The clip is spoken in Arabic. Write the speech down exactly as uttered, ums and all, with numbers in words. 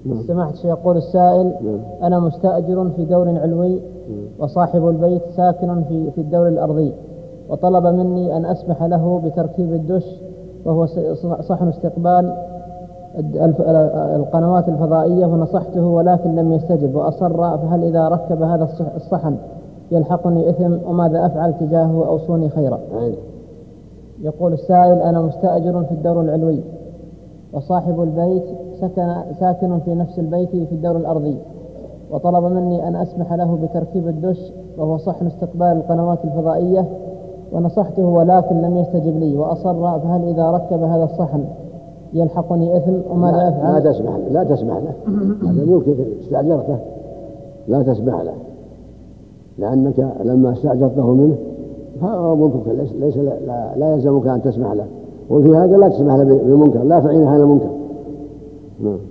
سماحة الشيخ يقول السائل: أنا مستأجر في دور علوي وصاحب البيت ساكن في في الدور الأرضي، وطلب مني أن أسمح له بتركيب الدش وهو صحن استقبال القنوات الفضائية، ونصحته ولكن لم يستجب وأصر، فهل إذا ركب هذا الصحن يلحقني إثم؟ وماذا أفعل تجاهه؟ أوصوني خيرا. يقول السائل: أنا مستأجر في الدور العلوي وصاحب البيت سكن ساكن في نفس البيت في الدور الأرضي، وطلب مني أن أسمح له بتركيب الدش وهو صحن استقبال القنوات الفضائية، ونصحته ولكن لم يستجب لي وأصر، فهل إذا ركب هذا الصحن يلحقني إثم؟ وماذا أفعل؟ لا تسمح له، لا تسمح له، هذا ملكك استأجرته، لا تسمح له، لأنك لما استأجرته منه فهو ملكك، ليس, ليس لا, لا يلزمك أن تسمح له، وفي هذا لا تسمح له بالمنكر، لا تعين هذا المنكر.